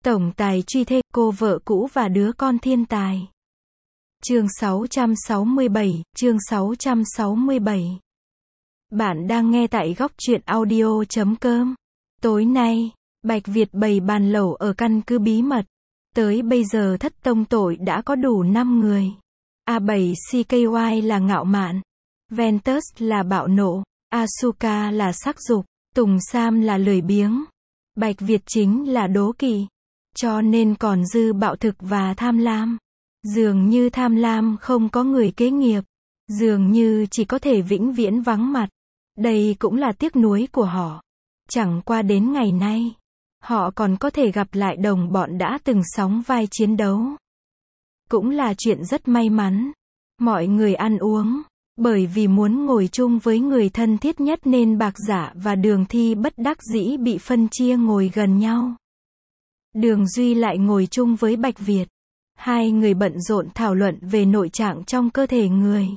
Tổng tài truy thê, cô vợ cũ và đứa con thiên tài. Chương 667, chương 667. Bạn đang nghe tại góc truyện audio.com. Tối nay, Bạch Việt bày bàn lẩu ở căn cứ bí mật. Tới bây giờ thất tông tội đã có đủ 5 người. A7CKY là ngạo mạn. Ventus là bạo nộ. Asuka là sắc dục. Tùng Sam là lười biếng. Bạch Việt chính là đố kỵ. Cho nên còn dư bạo thực và tham lam. Dường như tham lam không có người kế nghiệp. Dường như chỉ có thể vĩnh viễn vắng mặt. Đây cũng là tiếc nuối của họ. Chẳng qua đến ngày nay, họ còn có thể gặp lại đồng bọn đã từng sóng vai chiến đấu. Cũng là chuyện rất may mắn. Mọi người ăn uống. Bởi vì muốn ngồi chung với người thân thiết nhất nên Bạc Dạ và Đường Thi bất đắc dĩ bị phân chia ngồi gần nhau. Đường Duy lại ngồi chung với Bạch Việt. Hai người bận rộn thảo luận về nội trạng trong cơ thể người.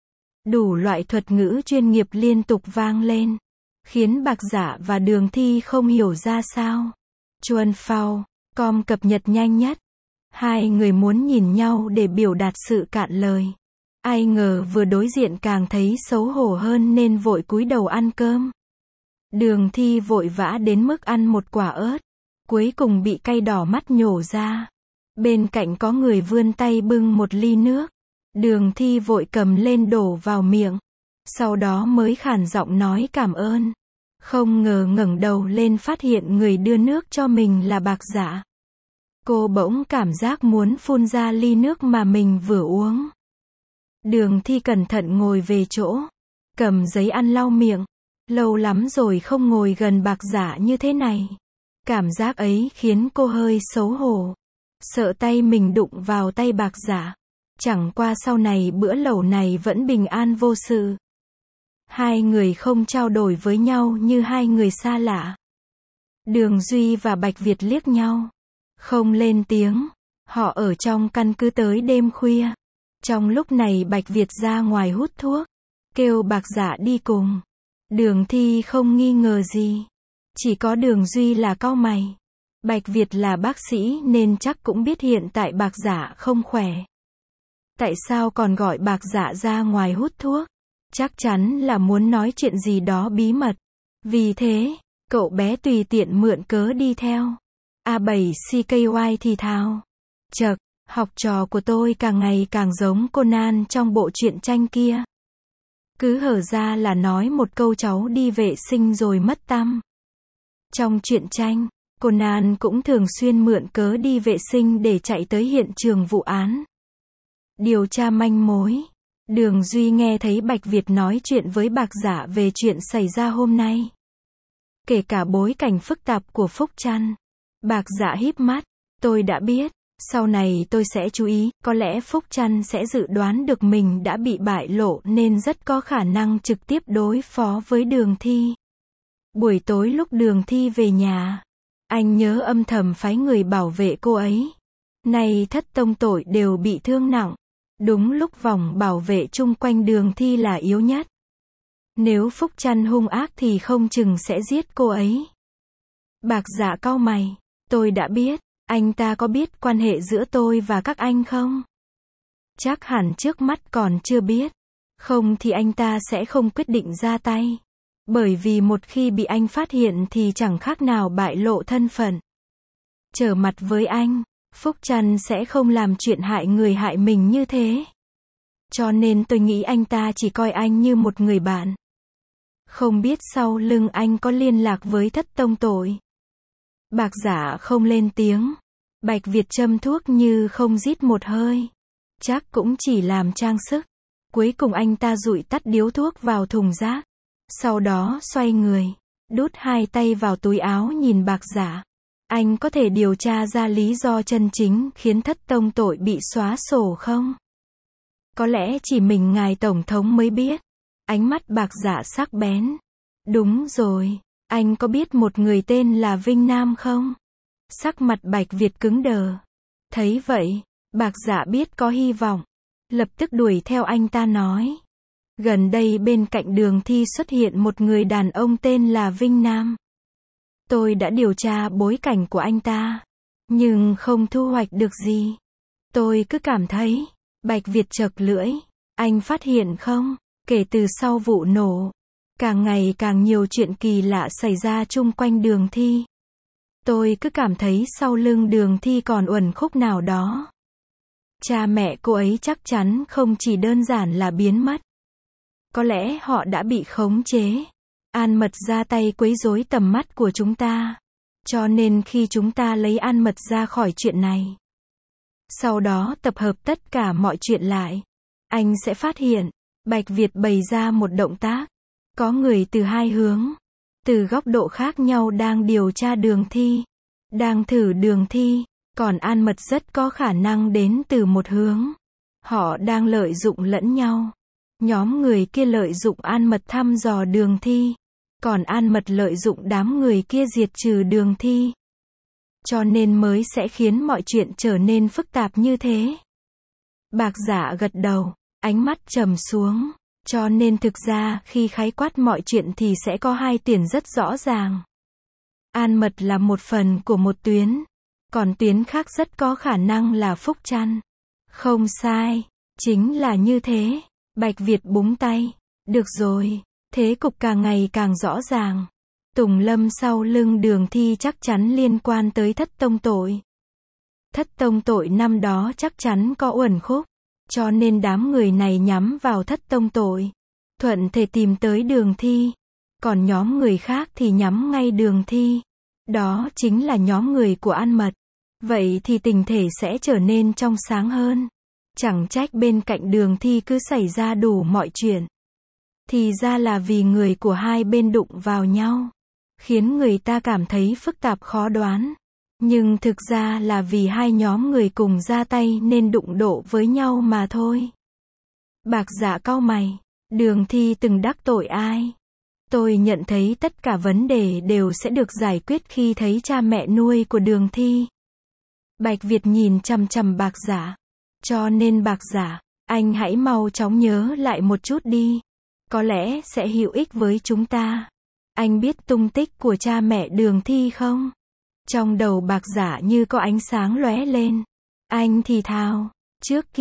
Đủ loại thuật ngữ chuyên nghiệp liên tục vang lên, khiến Bạc Dạ và Đường Thi không hiểu ra sao. Chuan Phao, com cập nhật nhanh nhất. Hai người muốn nhìn nhau để biểu đạt sự cạn lời. Ai ngờ vừa đối diện càng thấy xấu hổ hơn nên vội cúi đầu ăn cơm. Đường Thi vội vã đến mức ăn một quả ớt. Cuối cùng bị cay đỏ mắt nhổ ra. Bên cạnh có người vươn tay bưng một ly nước. Đường Thi vội cầm lên đổ vào miệng. Sau đó mới khàn giọng nói cảm ơn. Không ngờ ngẩng đầu lên phát hiện người đưa nước cho mình là Bạc Dạ. Cô bỗng cảm giác muốn phun ra ly nước mà mình vừa uống. Đường Thi cẩn thận ngồi về chỗ. Cầm giấy ăn lau miệng. Lâu lắm rồi không ngồi gần Bạc Dạ như thế này. Cảm giác ấy khiến cô hơi xấu hổ. Sợ tay mình đụng vào tay Bạc Dạ. Chẳng qua sau này bữa lẩu này vẫn bình an vô sự. Hai người không trao đổi với nhau như hai người xa lạ. Đường Duy và Bạch Việt liếc nhau. Không lên tiếng. Họ ở trong căn cứ tới đêm khuya. Trong lúc này Bạch Việt ra ngoài hút thuốc. Kêu Bạc Dạ đi cùng. Đường Thi không nghi ngờ gì. Chỉ có Đường Duy là cau mày. Bạch Việt là bác sĩ nên chắc cũng biết hiện tại Bạc Dạ không khỏe. Tại sao còn gọi Bạc Dạ ra ngoài hút thuốc? Chắc chắn là muốn nói chuyện gì đó bí mật. Vì thế, cậu bé tùy tiện mượn cớ đi theo. A7CKY thì thào. Chậc, học trò của tôi càng ngày càng giống Conan trong bộ truyện tranh kia. Cứ hở ra là nói một câu cháu đi vệ sinh rồi mất tăm. Trong truyện tranh, Conan cũng thường xuyên mượn cớ đi vệ sinh để chạy tới hiện trường vụ án. Điều tra manh mối. Đường Duy nghe thấy Bạch Việt nói chuyện với Bạc Dạ về chuyện xảy ra hôm nay. Kể cả bối cảnh phức tạp của Phúc Trăn. Bạc Dạ híp mắt. Tôi đã biết. Sau này tôi sẽ chú ý. Có lẽ Phúc Trăn sẽ dự đoán được mình đã bị bại lộ nên rất có khả năng trực tiếp đối phó với Đường Thi. Buổi tối lúc Đường Thi về nhà, anh nhớ âm thầm phái người bảo vệ cô ấy. Nay thất tông tội đều bị thương nặng. Đúng lúc vòng bảo vệ chung quanh Đường Thi là yếu nhất. Nếu Phúc Trăn hung ác thì không chừng sẽ giết cô ấy. Bạc Dạ cau mày. Tôi đã biết. Anh ta có biết quan hệ giữa tôi và các anh không? Chắc hẳn trước mắt còn chưa biết. Không thì anh ta sẽ không quyết định ra tay. Bởi vì một khi bị anh phát hiện thì chẳng khác nào bại lộ thân phận. Trở mặt với anh, Phúc Trăn sẽ không làm chuyện hại người hại mình như thế. Cho nên tôi nghĩ anh ta chỉ coi anh như một người bạn. Không biết sau lưng anh có liên lạc với thất tông tội. Bạc Dạ không lên tiếng. Bạch Việt châm thuốc như không rít một hơi. Chắc cũng chỉ làm trang sức. Cuối cùng anh ta dụi tắt điếu thuốc vào thùng rác. Sau đó xoay người, đút hai tay vào túi áo nhìn Bạc Dạ. Anh có thể điều tra ra lý do chân chính khiến thất tông tội bị xóa sổ không? Có lẽ chỉ mình ngài tổng thống mới biết. Ánh mắt Bạc Dạ sắc bén. Đúng rồi, anh có biết một người tên là Vinh Nam không? Sắc mặt Bạch Việt cứng đờ. Thấy vậy, Bạc Dạ biết có hy vọng. Lập tức đuổi theo anh ta nói. Gần đây bên cạnh Đường Thi xuất hiện một người đàn ông tên là Vinh Nam. Tôi đã điều tra bối cảnh của anh ta. nhưng không thu hoạch được gì. Tôi cứ cảm thấy, Bạch Việt chật lưỡi, anh phát hiện không, kể từ sau vụ nổ, càng ngày càng nhiều chuyện kỳ lạ xảy ra chung quanh Đường Thi. Tôi cứ cảm thấy sau lưng Đường Thi còn uẩn khúc nào đó. Cha mẹ cô ấy chắc chắn không chỉ đơn giản là biến mất. Có lẽ họ đã bị khống chế. An Mật ra tay quấy rối tầm mắt của chúng ta. Cho nên khi chúng ta lấy An Mật ra khỏi chuyện này, sau đó tập hợp tất cả mọi chuyện lại, anh sẽ phát hiện, Bạch Việt bày ra một động tác. Có người từ hai hướng, từ góc độ khác nhau đang điều tra Đường Thi, đang thử Đường Thi, còn An Mật rất có khả năng đến từ một hướng. Họ đang lợi dụng lẫn nhau. Nhóm người kia lợi dụng An Mật thăm dò Đường Thi, còn An Mật lợi dụng đám người kia diệt trừ Đường Thi. Cho nên mới sẽ khiến mọi chuyện trở nên phức tạp như thế. Bạc Dạ gật đầu, ánh mắt trầm xuống. Cho nên thực ra khi khái quát mọi chuyện thì sẽ có hai tuyến rất rõ ràng. An Mật là một phần của một tuyến, còn tuyến khác rất có khả năng là Phúc Trăn. Không sai, chính là như thế. Bạch Việt búng tay. Được rồi, thế cục càng ngày càng rõ ràng. Tùng Lâm sau lưng Đường Thi chắc chắn liên quan tới Thất Tông Tội. Thất Tông Tội năm đó chắc chắn có uẩn khúc, cho nên đám người này nhắm vào Thất Tông Tội, thuận thể tìm tới Đường Thi. Còn nhóm người khác thì nhắm ngay Đường Thi. Đó chính là nhóm người của An Mật. Vậy thì tình thể sẽ trở nên trong sáng hơn. Chẳng trách bên cạnh Đường Thi cứ xảy ra đủ mọi chuyện. Thì ra là vì người của hai bên đụng vào nhau, khiến người ta cảm thấy phức tạp khó đoán. Nhưng thực ra là vì hai nhóm người cùng ra tay nên đụng độ với nhau mà thôi. Bạc Dạ cau mày. Đường Thi từng đắc tội ai? Tôi nhận thấy tất cả vấn đề đều sẽ được giải quyết khi thấy cha mẹ nuôi của Đường Thi. Bạch Việt nhìn chằm chằm Bạc Dạ. Cho nên Bạc Dạ, anh hãy mau chóng nhớ lại một chút đi. Có lẽ sẽ hữu ích với chúng ta. Anh biết tung tích của cha mẹ Đường Thi không? Trong đầu Bạc Dạ như có ánh sáng lóe lên. Anh thì thào, trước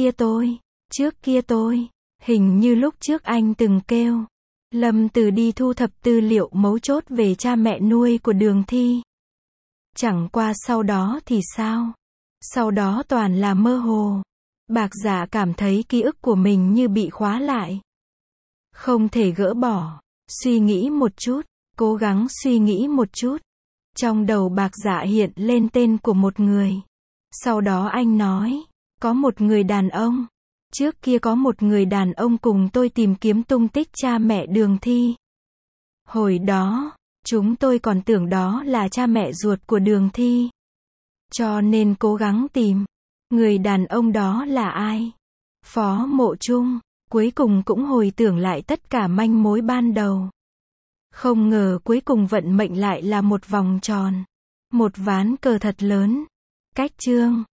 kia tôi, hình như lúc trước anh từng kêu Lâm Từ đi thu thập tư liệu mấu chốt về cha mẹ nuôi của Đường Thi. Chẳng qua sau đó thì sao? Sau đó toàn là mơ hồ. Bạc Dạ cảm thấy ký ức của mình như bị khóa lại, không thể gỡ bỏ. Suy nghĩ một chút, cố gắng suy nghĩ một chút. Trong đầu Bạc Dạ hiện lên tên của một người. Sau đó anh nói, có một người đàn ông. Trước kia có một người đàn ông cùng tôi tìm kiếm tung tích cha mẹ Đường Thi. Hồi đó, chúng tôi còn tưởng đó là cha mẹ ruột của Đường Thi. Cho nên cố gắng tìm. Người đàn ông đó là ai? Phó Mộ Trung. Cuối cùng cũng hồi tưởng lại tất cả manh mối ban đầu. Không ngờ cuối cùng vận mệnh lại là một vòng tròn. Một ván cờ thật lớn. Cách chương